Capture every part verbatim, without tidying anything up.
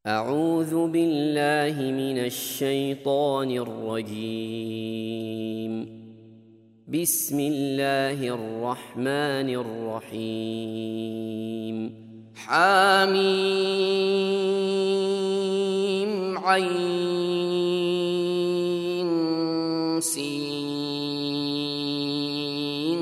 أعوذ بالله من الشيطان الرجيم. بسم الله الرحمن الرحيم. حاميم عين سين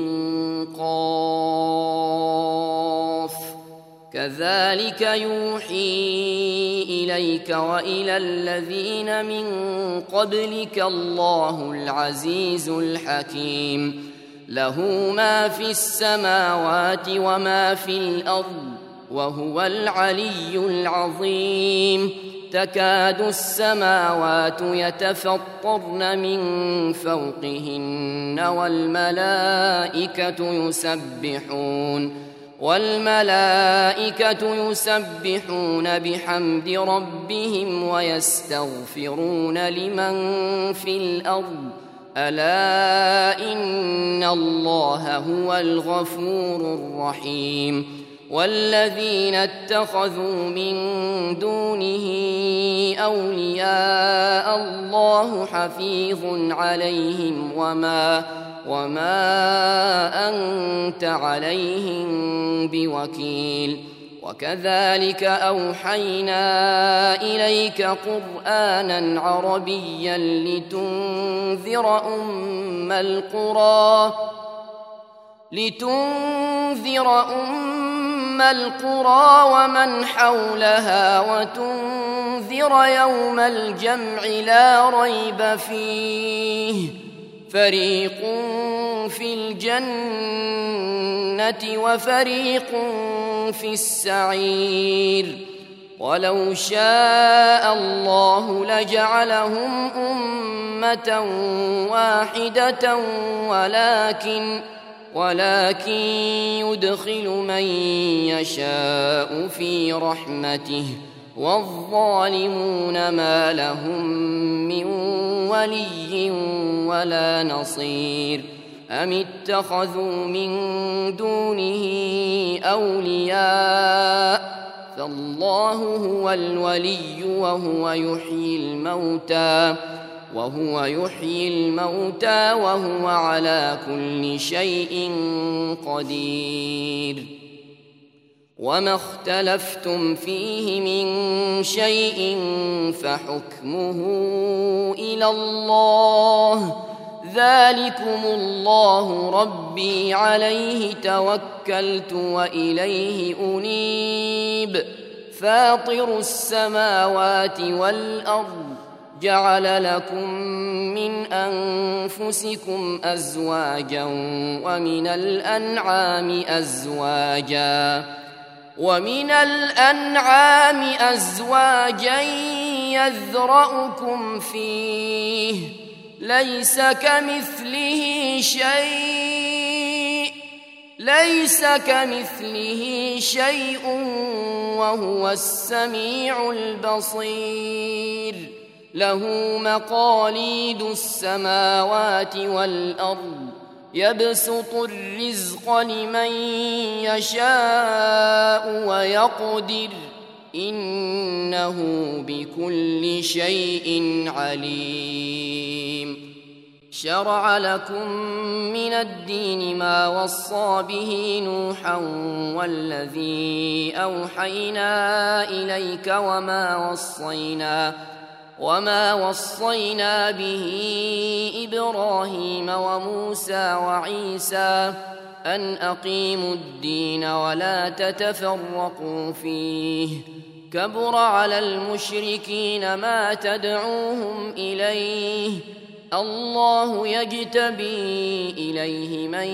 قاف كذلك يوحي إليك وإلى الذين من قبلك الله العزيز الحكيم. له ما في السماوات وما في الأرض وهو العلي العظيم. تكاد السماوات يتفطرن من فوقهن والملائكة يسبحون والملائكة يسبحون بحمد ربهم ويستغفرون لمن في الأرض ألا إن الله هو الغفور الرحيم. والذين اتخذوا من دونه أولياء الله حفيظ عليهم وما وما أنت عليهم بوكيل. وكذلك أوحينا إليك قرآنا عربيا لتنذر أم القرى لتنذر أم القرى ومن حولها وتنذر يوم الجمع لا ريب فيه فريق في الجنة وفريق في السعير. ولو شاء الله لجعلهم أمة واحدة ولكن ولكن يدخل من يشاء في رحمته والظالمون ما لهم من ولي ولا نصير. أم اتخذوا من دونه أولياء فالله هو الولي وهو يحيي الموتى وهو يحيي الموتى وهو على كل شيء قدير. وما اختلفتم فيه من شيء فحكمه إلى الله ذلكم الله ربي عليه توكلت وإليه أنيب. فاطر السماوات والأرض جعل لكم من أنفسكم أزواجا ومن الأنعام أزواجا ومن الأنعام أزواجا يذرأكم فيه ليس كمثله شيء ليس كمثله شيء وهو السميع البصير. له مقاليد السماوات والأرض يبسط الرزق لمن يشاء ويقدر إنه بكل شيء عليم. شرع لكم من الدين ما وصى به نوحا والذي أوحينا إليك وما وصينا وما وصينا به إبراهيم وموسى وعيسى أن أقيموا الدين ولا تتفرقوا فيه كبر على المشركين ما تدعوهم إليه الله يجتبي إليه من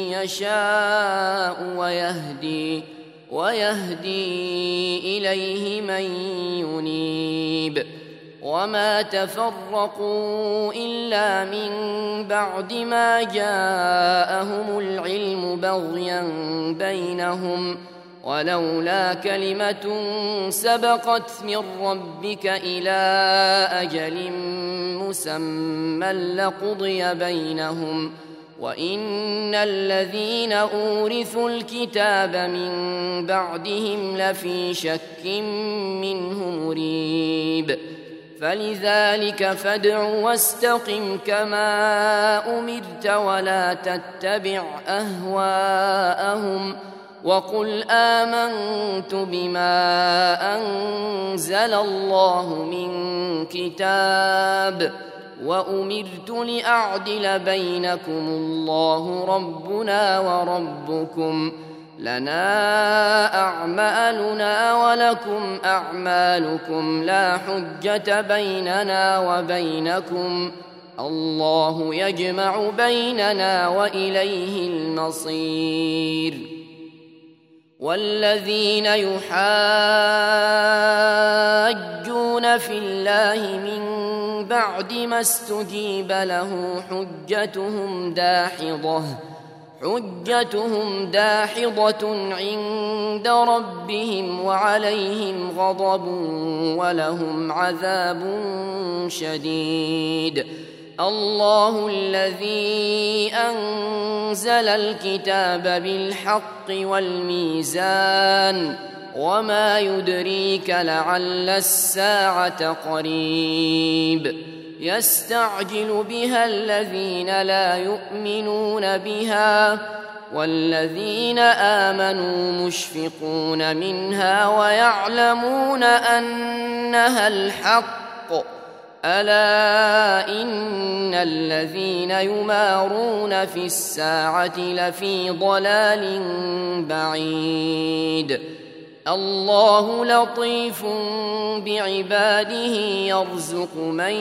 يشاء ويهدي ويهدي إليه من ينيب. وما تفرقوا إلا من بعد ما جاءهم العلم بغيا بينهم ولولا كلمة سبقت من ربك إلى أجل مسمى لقضي بينهم وإن الذين أورثوا الكتاب من بعدهم لفي شك منه مريب. منيب فلذلك فادع واستقم كما أمرت ولا تتبع أهواءهم وقل آمنت بما أنزل الله من كتاب وأمرت لأعدل بينكم الله ربنا وربكم لنا أعمالنا ولكم أعمالكم لا حجة بيننا وبينكم الله يجمع بيننا وإليه المصير والذين يحاجون في الله من بعد ما استجيب له حجتهم داحضة حجتهم داحضة عند ربهم وعليهم غضب ولهم عذاب شديد الله الذي أنزل الكتاب بالحق والميزان وما يدريك لعل الساعة قريب يستعجل بها الذين لا يؤمنون بها والذين آمنوا مشفقون منها ويعلمون أنها الحق ألا إن الذين يمارون في الساعة لفي ضلال بعيد الله لطيف بعباده يرزق من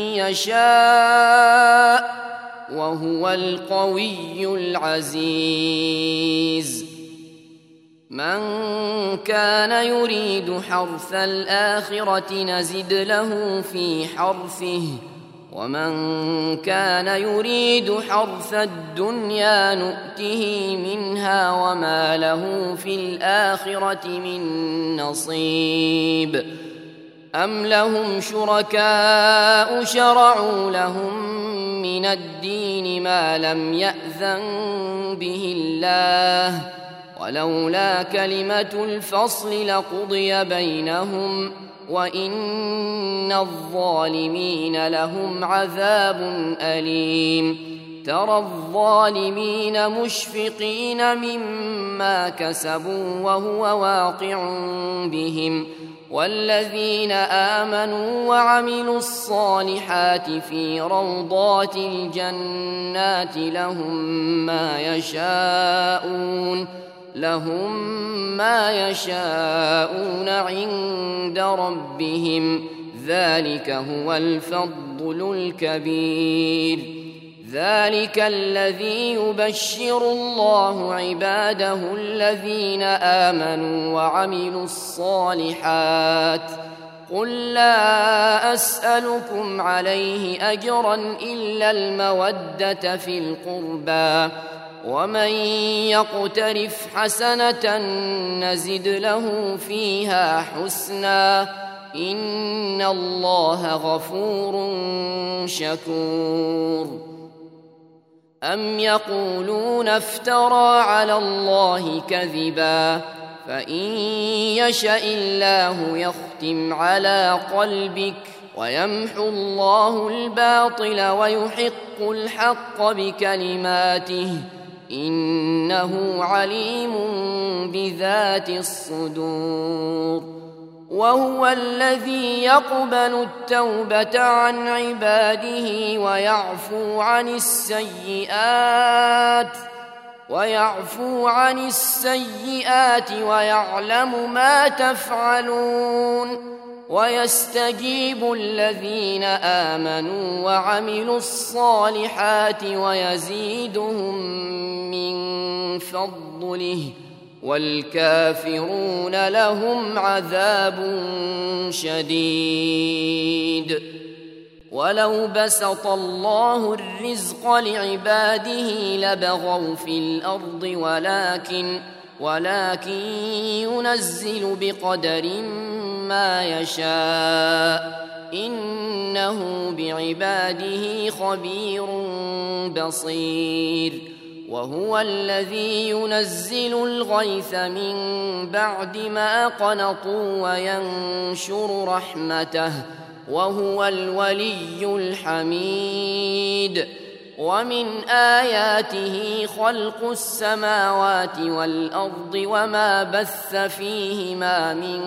يشاء وهو القوي العزيز من كان يريد حرث الآخرة نزد له في حرثه ومن كان يريد حرث الدنيا نؤته منها وما له في الآخرة من نصيب أم لهم شركاء شرعوا لهم من الدين ما لم يأذن به الله ولولا كلمة الفصل لقضي بينهم وإن الظالمين لهم عذاب أليم ترى الظالمين مشفقين مما كسبوا وهو واقع بهم والذين آمنوا وعملوا الصالحات في روضات الجنات لهم ما يشاءون لهم ما يشاءون عند ربهم ذلك هو الفضل الكبير ذلك الذي يبشر الله عباده الذين آمنوا وعملوا الصالحات قل لا أسألكم عليه أجرا إلا المودة في القربى ومن يقترف حسنة نزد له فيها حسنا إن الله غفور شكور أم يقولون افترى على الله كذبا فإن يشأ الله يختم على قلبك ويمحو الله الباطل ويحق الحق بكلماته إنه عليم بذات الصدور وهو الذي يقبل التوبة عن عباده ويعفو عن السيئات ويعفو عن السيئات ويعلم ما تفعلون ويستجيب الذين آمنوا وعملوا الصالحات ويزيدهم من فضله والكافرون لهم عذاب شديد ولو بسط الله الرزق لعباده لبغوا في الأرض ولكن ولكن ينزل بقدر ما يشاء إنه بعباده خبير بصير وهو الذي ينزل الغيث من بعد ما قنطوا وينشر رحمته وهو الولي الحميد ومن آياته خلق السماوات والأرض وما بث فيهما من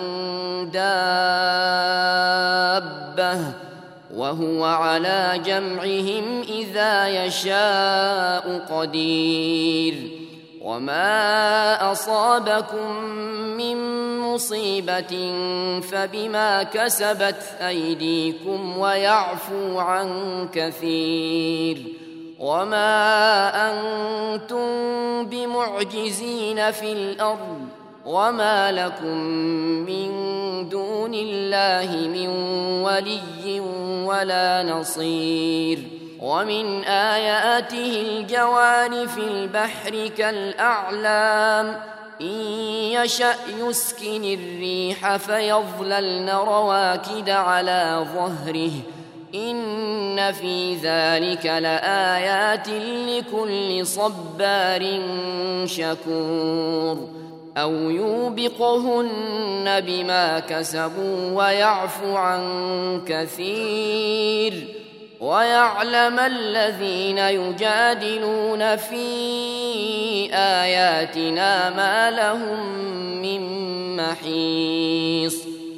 دابة وهو على جمعهم إذا يشاء قدير وما أصابكم من مصيبة فبما كسبت أيديكم ويعفو عن كثير وما أنتم بمعجزين في الأرض وما لكم من دون الله من ولي ولا نصير ومن آياته الجوار في البحر كالأعلام إن يشأ يسكن الريح فيظللن رواكد على ظهره إن في ذلك لآيات لكل صبار شكور أو يوبقهن بما كسبوا ويعفو عن كثير ويعلم الذين يجادلون في آياتنا ما لهم من محيص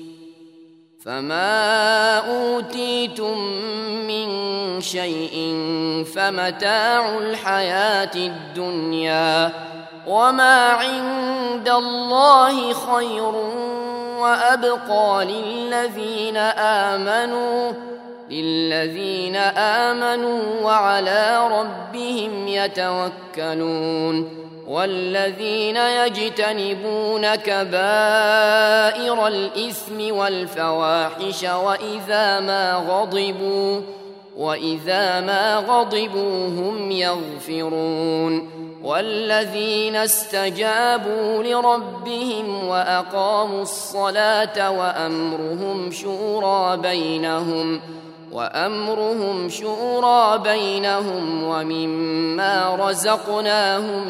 فما أوتيتم من شيء فمتاع الحياة الدنيا وما عند الله خير وأبقى للذين آمنوا للذين آمنوا وعلى ربهم يتوكلون والذين يجتنبون كبائر الإثم والفواحش وإذا ما غضبوا وإذا ما غضبوا هم يغفرون والذين استجابوا لربهم وأقاموا الصلاة وأمرهم شورى بينهم وأمرهم شورى بينهم ومما رزقناهم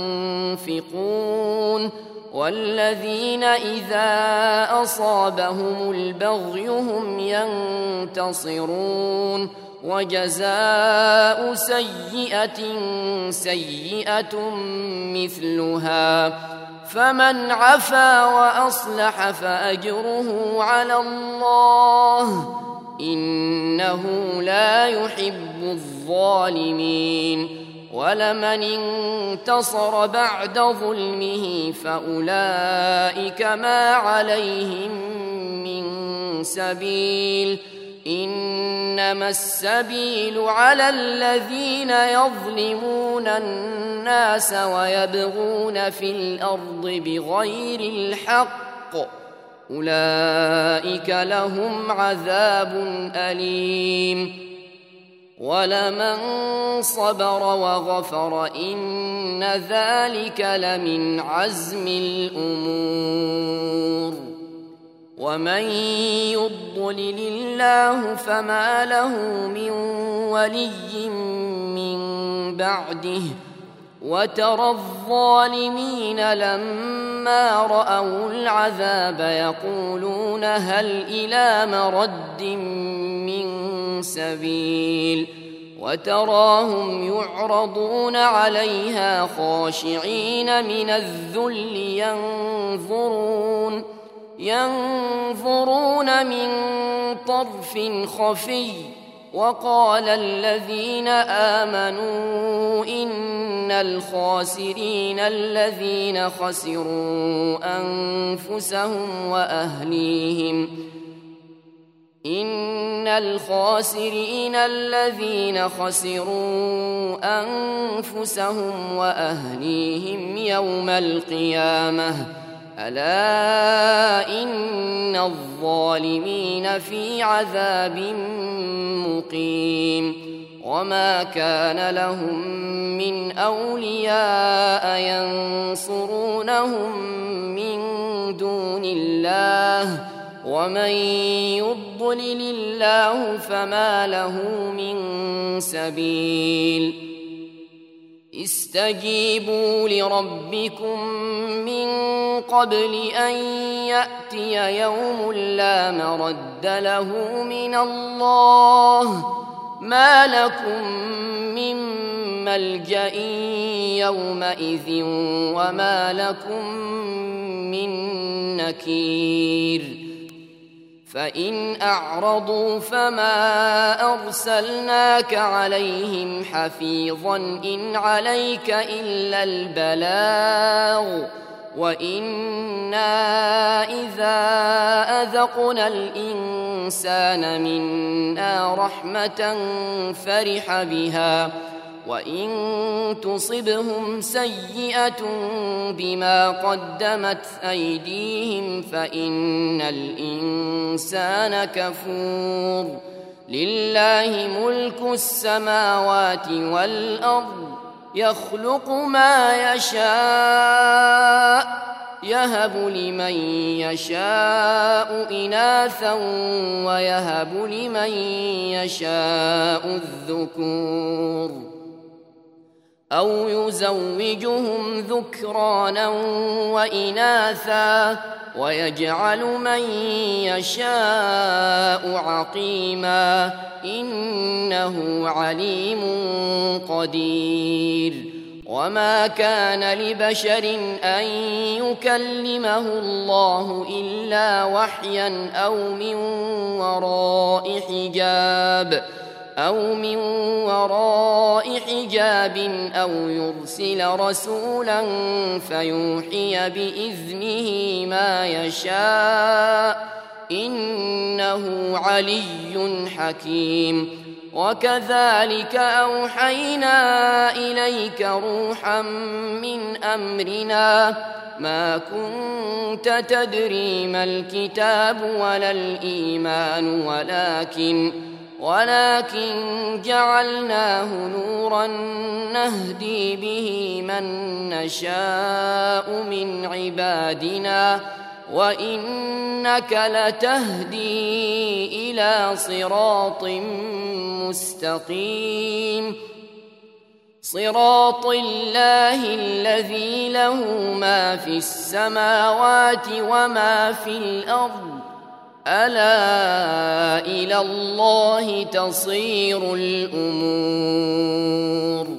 ينفقون والذين إذا أصابهم البغي هم ينتصرون وجزاء سيئة سيئة مثلها فمن عفا وأصلح فأجره على الله إنه لا يحب الظالمين ولمن انتصر بعد ظلمه فأولئك ما عليهم من سبيل إنما السبيل على الذين يظلمون الناس ويبغون في الأرض بغير الحق أولئك لهم عذاب أليم ولمن صبر وغفر إن ذلك لمن عزم الأمور ومن يضلل الله فما له من ولي من بعده وترى الظالمين لما رأوا العذاب يقولون هل إلى مرد من سبيل وتراهم يعرضون عليها خاشعين من الذل ينظرون ينظرون من طرف خفي وقال الذين آمنوا إن الخاسرين الذين خسروا أنفسهم وأهليهم إن الخاسرين الذين خسروا أنفسهم وأهليهم يوم القيامة ألا إن الظالمين في عذاب مقيم وما كان لهم من أولياء ينصرونهم من دون الله ومن يضلل الله فما له من سبيل استجيبوا لربكم من قبل أن يأتي يوم لا مرد له من الله ما لكم من ملجأ يومئذ وما لكم من نكير فإن أعرضوا فما أرسلناك عليهم حفيظا إن عليك إلا البلاغ وإنا إذا أذقنا الإنسان منا رحمة فرح بها وإن تصبهم سيئة بما قدمت أيديهم فإن الإنسان كفور لله ملك السماوات والأرض يخلق ما يشاء يهب لمن يشاء إناثا ويهب لمن يشاء الذكور أو يزوجهم ذكرانا وإناثا ويجعل من يشاء عقيما إنه عليم قدير وما كان لبشر أن يكلمه الله إلا وحيا أو من وراء حجاب أو من وراء حجاب أو يرسل رسولا فيوحي بإذنه ما يشاء إنه علي حكيم وكذلك أوحينا إليك روحا من أمرنا ما كنت تدري ما الكتاب ولا الإيمان ولكن ولكن جعلناه نورا نهدي به من نشاء من عبادنا وإنك لتهدي إلى صراط مستقيم صراط الله الذي له ما في السماوات وما في الأرض ألا إلى الله تصير الأمور